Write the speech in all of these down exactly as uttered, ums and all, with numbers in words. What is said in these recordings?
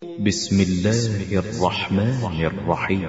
بسم الله الرحمن الرحيم.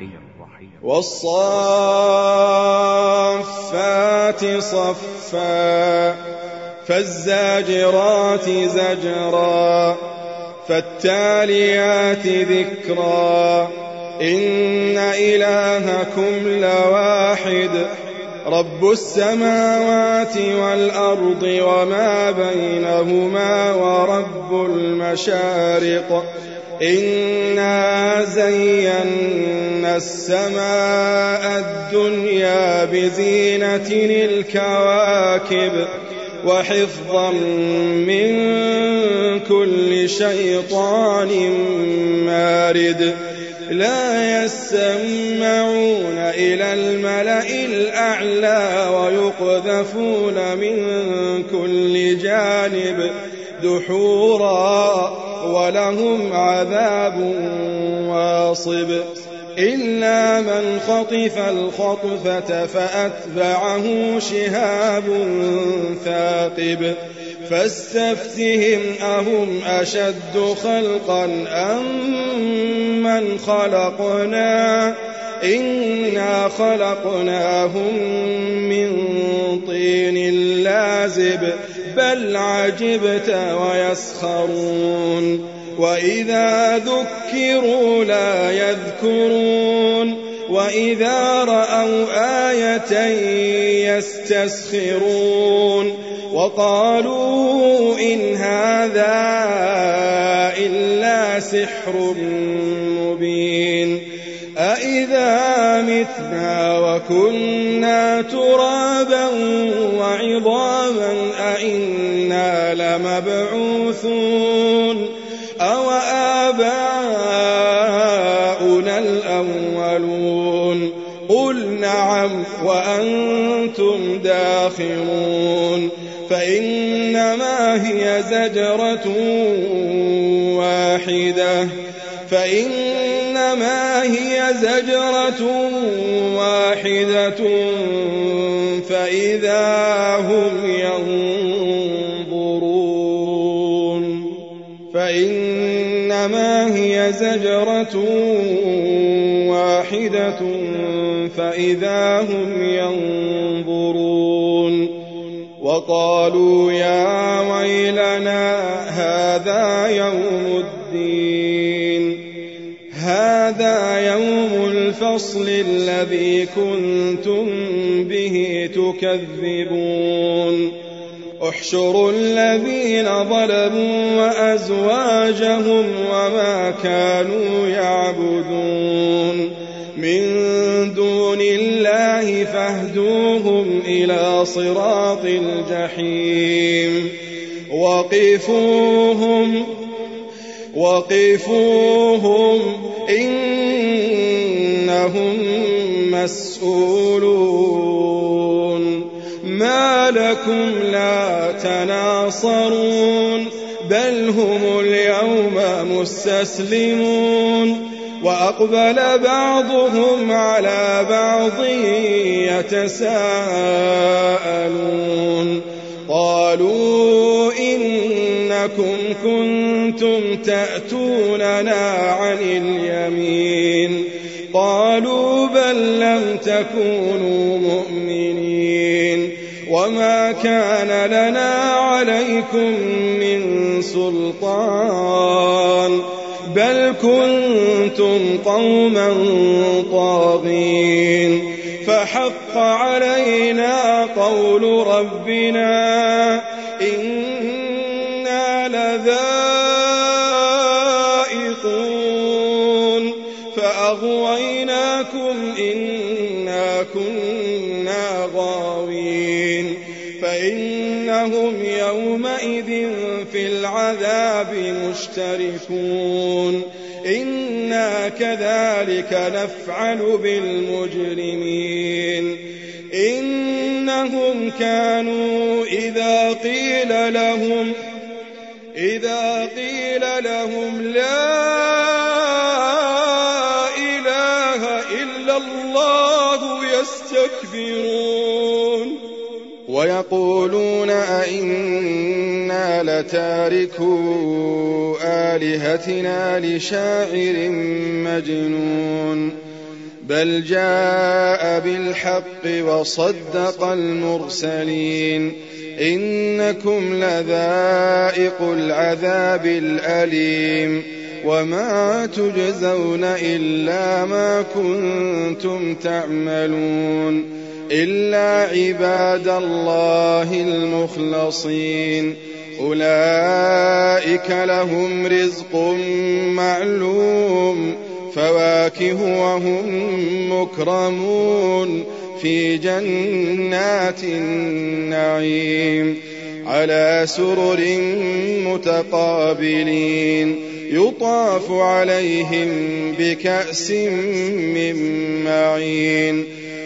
والصافات صفا فالزاجرات زجرا فالتاليات ذكرا إن إلهكم لواحد رب السماوات والأرض وما بينهما ورب المشارق إنا زينا السماء الدنيا بزينة الكواكب وحفظا من كل شيطان مارد لا يسمعون إلى الملأ الأعلى ويقذفون من كل جانب دحورا ولهم عذاب واصب إلا من خطف الخطفة فأتبعه شهاب ثاقب فاستفتهم أهم أشد خلقا أم من خلقنا إنا خلقناهم من طين لازب بل عجبت ويسخرون وإذا ذكروا لا يذكرون وإذا رأوا آية يستسخرون وقالوا إن هذا إلا سحر مبين أإذا متنا وكنا ترابا وعظاما أإنا لمبعوثون أو آباؤنا الأولون قل نعم وأنتم داخرون فإنما هي زجرة واحدة فإنما هي زجرة واحدة فإذا هم ينظرون فإنما هي زجرة واحدة فإذا هم ينظرون وقالوا يا ويلنا هذا يوم الدين هذا يوم الفصل الذي كنتم به تكذبون احشروا الذين ظلموا وأزواجهم وما كانوا يعبدون من دون الله فاهدوهم إلى صراط الجحيم وقفوهم وقفوهم إنهم مسؤولون ما لكم لا تناصرون بل هم اليوم مستسلمون وأقبل بعضهم على بعض يتساءلون قالوا إنكم كنتم تأتوننا عن اليمين قالوا بل لم تكونوا مؤمنين وما كان لنا عليكم من سلطان بل كنتم قوما طاغين فحق علينا قول ربنا إنا لذائقون فأغويناكم إنا كنا غاوين فإنهم يومئذ في العذاب مشتركون إنا كذلك نفعل بالمجرمين إنهم كانوا إذا قيل لهم إذا قيل لهم لا إله إلا الله يستكبرون ويقولون أئنا إنا لتاركو آلهتنا لشاعر مجنون بل جاء بالحق وصدق المرسلين إنكم لذائق العذاب الأليم وما تجزون إلا ما كنتم تعملون إلا عباد الله المخلصين أولئك لهم رزق معلوم فواكه وهم مكرمون في جنات النعيم على سرر متقابلين يطاف عليهم بكأس من معين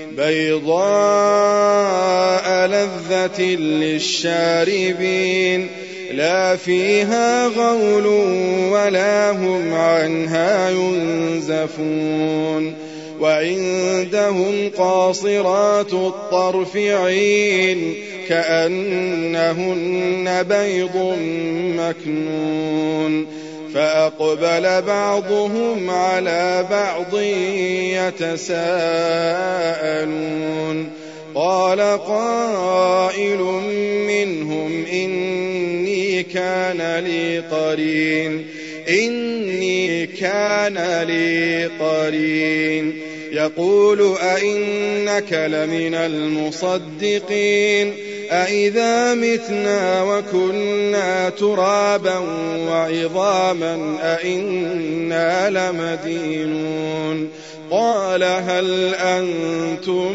بيضاء لذة للشاربين لا فيها غول ولا هم عنها ينزفون وعندهم قاصرات الطرف عين كأنهن بيض مكنون فأقبل بعضهم على بعض يتساءلون قال قائل منهم إني كان لي قرين إني كان لي قرين يقول أئنك لمن المصدقين أئذا متنا وكنا ترابا وعظاما أئنا لمدينون قال هل أنتم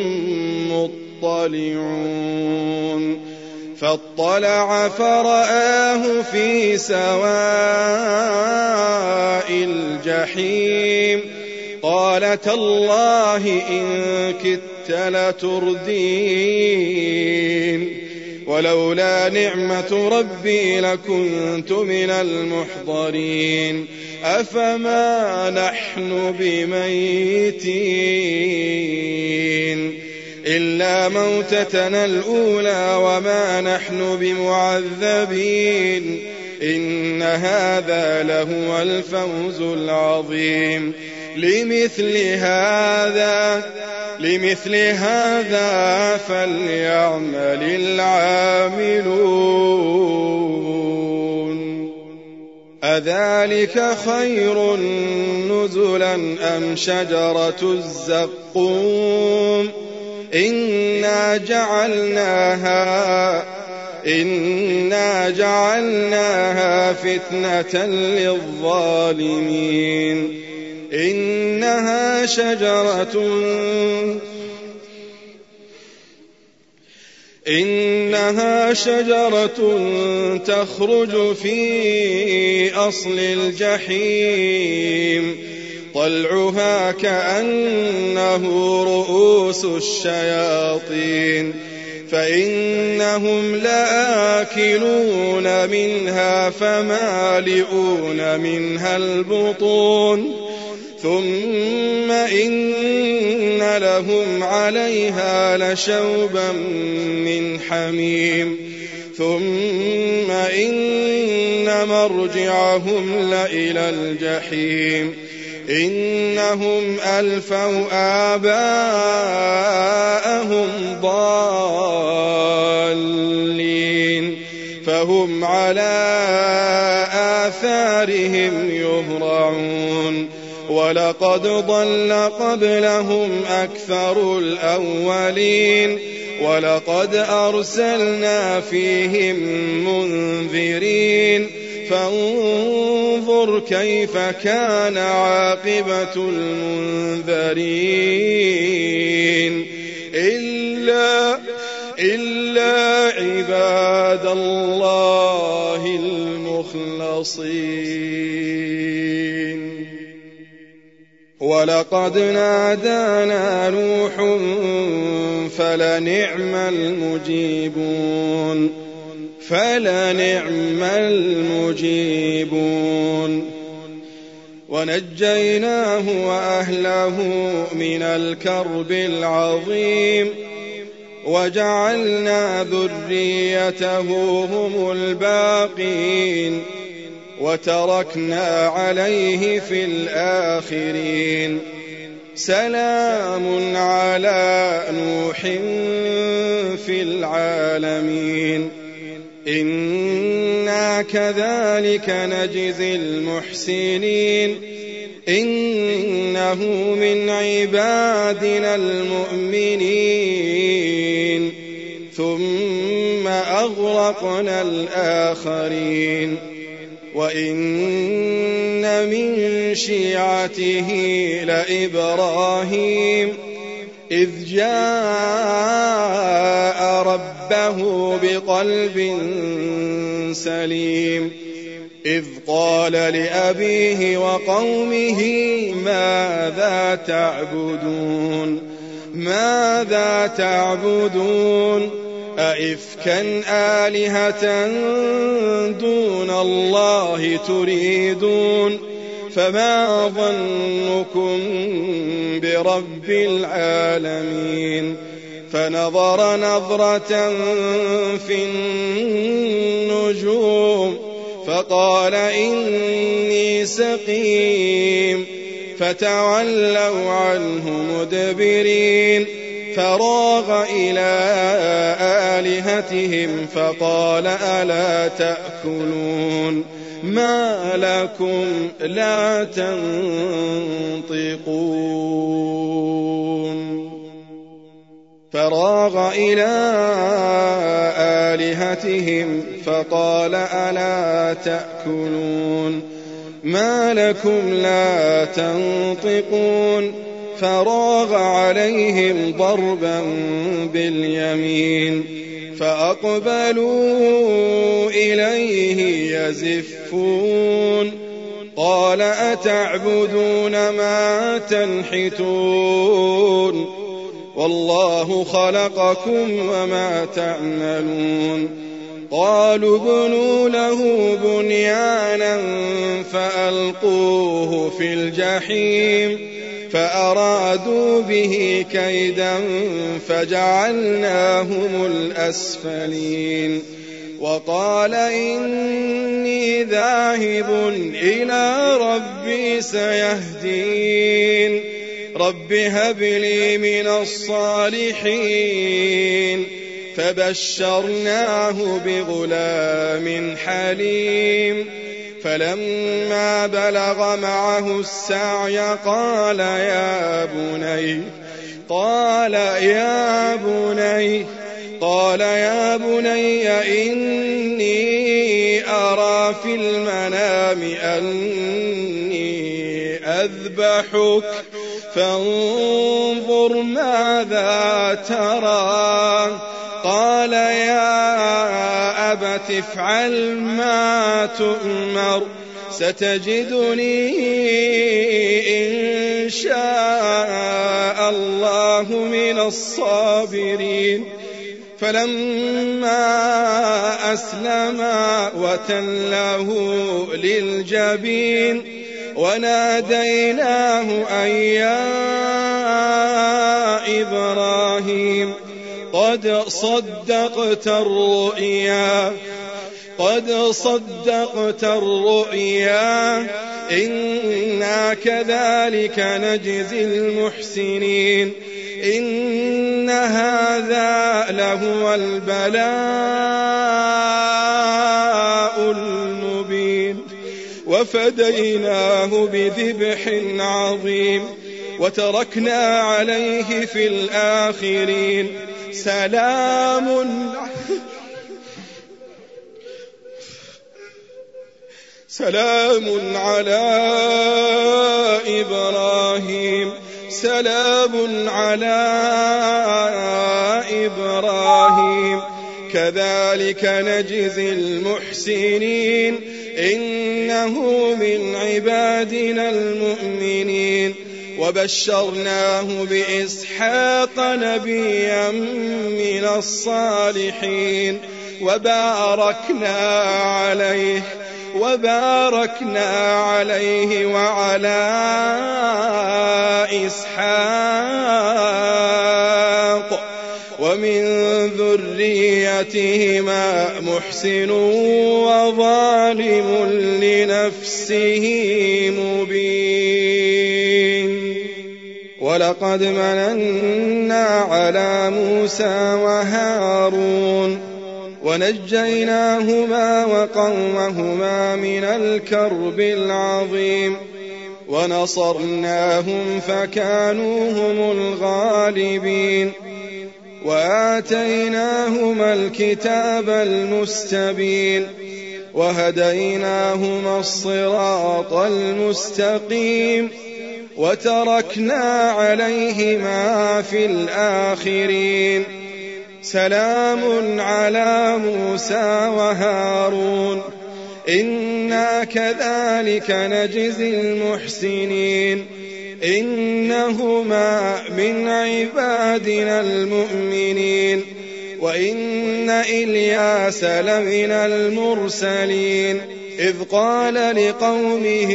مطلعون فاطلع فرآه في سواء الجحيم قال تالله إن كدت لتردين ولولا نعمة ربي لكنت من المحضرين أفما نحن بميتين إلا موتتنا الأولى وما نحن بمعذبين إن هذا لهو الفوز العظيم لمثل هذا لمثل هذا فليعمل العاملون أذلك خير نزلا أم شجرة الزقوم إنا جعلناها إنا جعلناها فتنة للظالمين إنها شجرة إنها شجرة تخرج في أصل الجحيم طلعها كأنه رؤوس الشياطين فإنهم لآكلون منها فمالئون منها البطون ثم إن لهم عليها لشوبا من حميم ثم إن مرجعهم لإلى الجحيم إنهم ألفوا آباءهم ضالين فهم على آثارهم يهرعون ولقد ضل قبلهم أكثر الأولين ولقد أرسلنا فيهم منذرين فانظر كيف كان عاقبة المنذرين إلا, إلا عباد الله المخلصين ولقد نادانا نوح فلنعم المجيبون فلنعم المجيبون ونجيناه وأهله من الكرب العظيم وجعلنا ذريته هم الباقين وتركنا عليه في الآخرين. سلام على نوح في العالمين إنا كذلك نجزي المحسنين إنه من عبادنا المؤمنين ثم أغرقنا الآخرين وإن من شيعته لإبراهيم إذ جاء ربه بقلب سليم إذ قال لأبيه وقومه ماذا تعبدون ماذا تعبدون أئفكا آلهة دون الله تريدون فما ظنكم برب العالمين فنظر نظرة في النجوم فقال إني سقيم فتولوا عنه مدبرين فراغ إلى آلهتهم فقال ألا تأكلون ما لكم لا تنطقون فراغ إلى آلهتهم فقال ألا تأكلون ما لكم لا تنطقون فراغ عليهم ضربا باليمين فأقبلوا إليه يزفون قال أتعبدون ما تنحتون والله خلقكم وما تعملون قالوا ابنوا له بنيانا فألقوه في الجحيم فأرادوا به كيدا فجعلناهم الأسفلين وقال إني ذاهب إلى ربي سيهدين رب هب لي من الصالحين فبشرناه بغلام حليم فلما بلغ معه السعي قال يا بني قال يا بني قال يا بني إني أرى في المنام أني أذبحك فانظر ماذا ترى قال يا أبت افعل ما تؤمر ستجدني إن شاء الله من الصابرين فلما أسلما وتله للجبين وناديناه أن يا إبراهيم قد صدقت الرؤيا قد صدقت الرؤيا إنا كذلك نجزي المحسنين إن هذا لهو البلاء المبين وفديناه بذبح عظيم وتركنا عليه في الآخرين سلام سلام على إبراهيم سلام على إبراهيم كذلك نجزي المحسنين إنه من عبادنا المؤمنين وبشرناه بإسحاق نبيا من الصالحين وباركنا عليه وباركنا عليه وعلى إسحاق ومن سيئاتهما محسن وظالم لنفسه مبين. ولقد مننا على موسى وهارون ونجيناهما وقومهما من الكرب العظيم ونصرناهم فكانوا هم الغالبين. وآتيناهما الكتاب المستبين وهديناهما الصراط المستقيم وتركنا عليهما في الآخرين. سلام على موسى وهارون إنا كذلك نجزي المحسنين إنهما من عبادنا المؤمنين. وإن إلياس لمن المرسلين إذ قال لقومه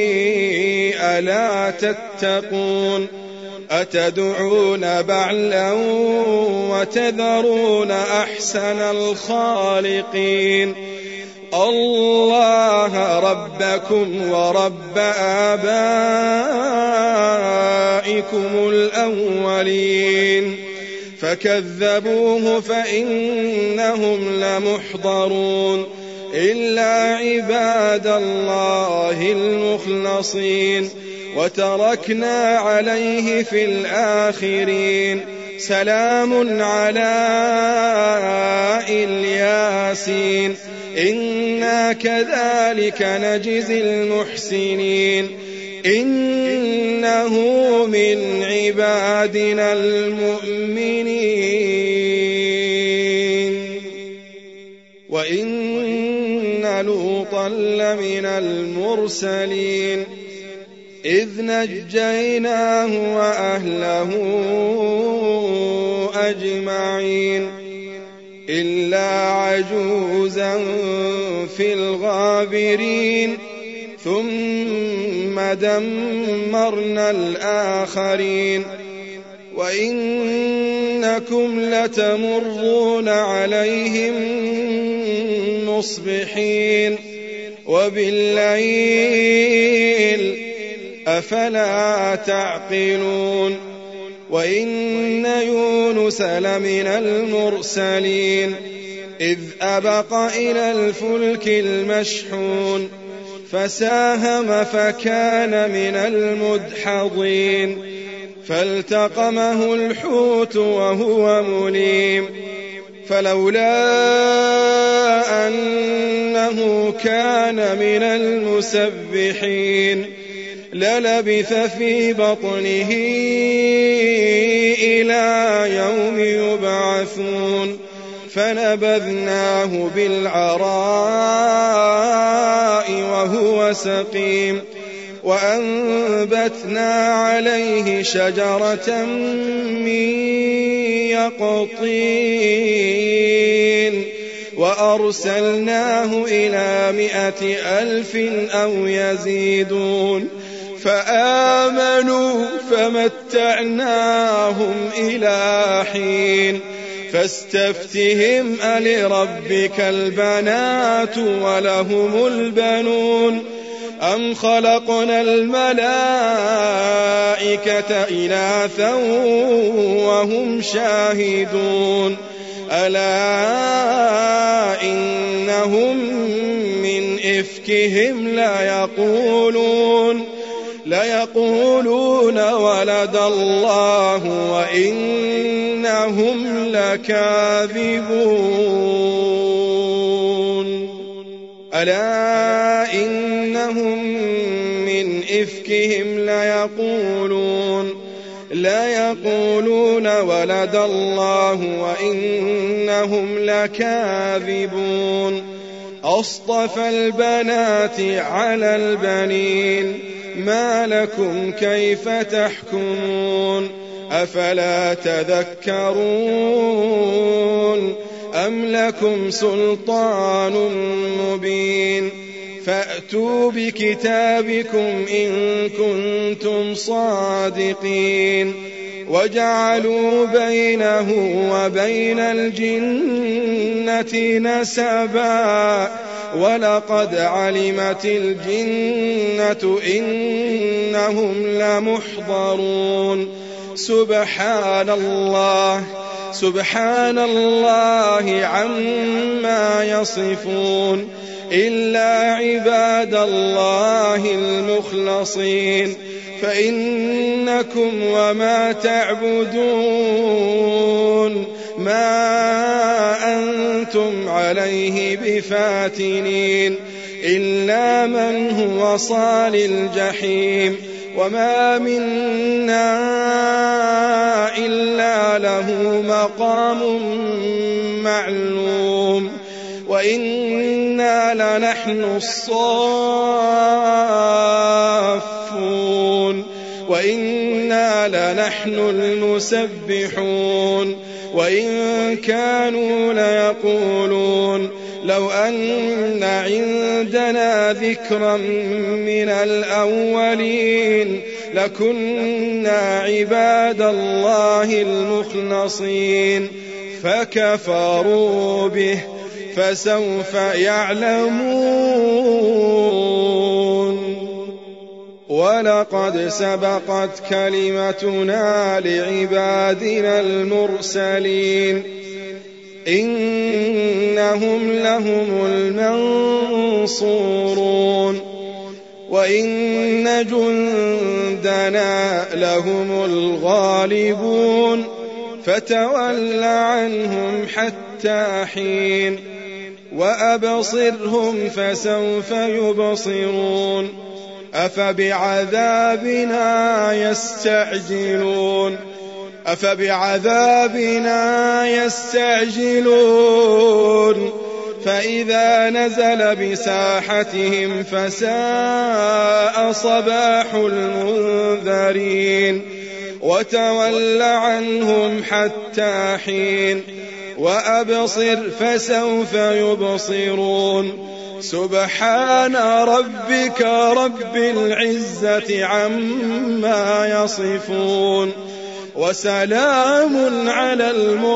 ألا تتقون أتدعون بعلا وتذرون أحسن الخالقين الله ربكم ورب آبائكم الأولين. فكذبوه فإنهم لمحضرون إلا عباد الله المخلصين. وتركنا عليه في الآخرين. سلام على الياسين إنا كذلك نجزي المحسنين إنه من عبادنا المؤمنين. وإن لوطا لمن المرسلين إذ نجيناه وأهله أجمعين إلا عجوزا في الغابرين ثم دمرنا الآخرين. وإنكم لتمرون عليهم مصبحين وبالليل أفلا تعقلون. وإن يونس لمن المرسلين إذ أبق إلى الفلك المشحون فساهم فكان من المدحضين فالتقمه الحوت وهو مليم فلولا أنه كان من المسبحين للبث في بطنه إلى يوم يبعثون فنبذناه بالعراء وهو سقيم وأنبتنا عليه شجرة من يقطين وأرسلناه إلى مائة ألف أو يزيدون فآمنوا فمتعناهم إلى حين فاستفتهم ألربك البنات ولهم البنون أم خلقنا الملائكة إناثا وهم شاهدون ألا إنهم من إفكهم ليقولون ليقولون ولد الله وإنهم لكاذبون ألا إنهم من إفكهم ليقولون ليقولون ولد الله وإنهم لكاذبون أصطفى البنات على البنين ما لكم كيف تحكمون أفلا تذكرون أم لكم سلطان مبين فأتوا بكتابكم إن كنتم صادقين وجعلوا بينه وبين الجنة نسبا ولقد علمت الجنة إنهم لمحضرون سبحان الله سبحان الله عما يصفون إلا عباد الله المخلصين فإنكم وما تعبدون ما أنتم عليه بفاتنين إلا من هو صال الجحيم وما منا إلا له مقام معلوم وإنا لنحن الصافون وإنا لنحن المسبحون وإن كانوا ليقولون لو أن عندنا ذكرا من الأولين لكنا عباد الله المخلصين فكفروا به فسوف يعلمون ولقد سبقت كلمتنا لعبادنا المرسلين إنهم لهم المنصورون وإن جندنا لهم الغالبون فتول عنهم حتى حين وأبصرهم فسوف يبصرون أفبعذابنا يستعجلون أفبعذابنا يستعجلون فإذا نزل بساحتهم فساء صباح المنذرين وتول عنهم حتى حين وأبصر فسوف يبصرون سبحان ربك رب العزة عما يصفون وسلام على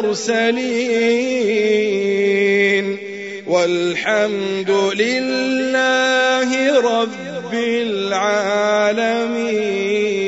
المرسلين والحمد لله رب العالمين.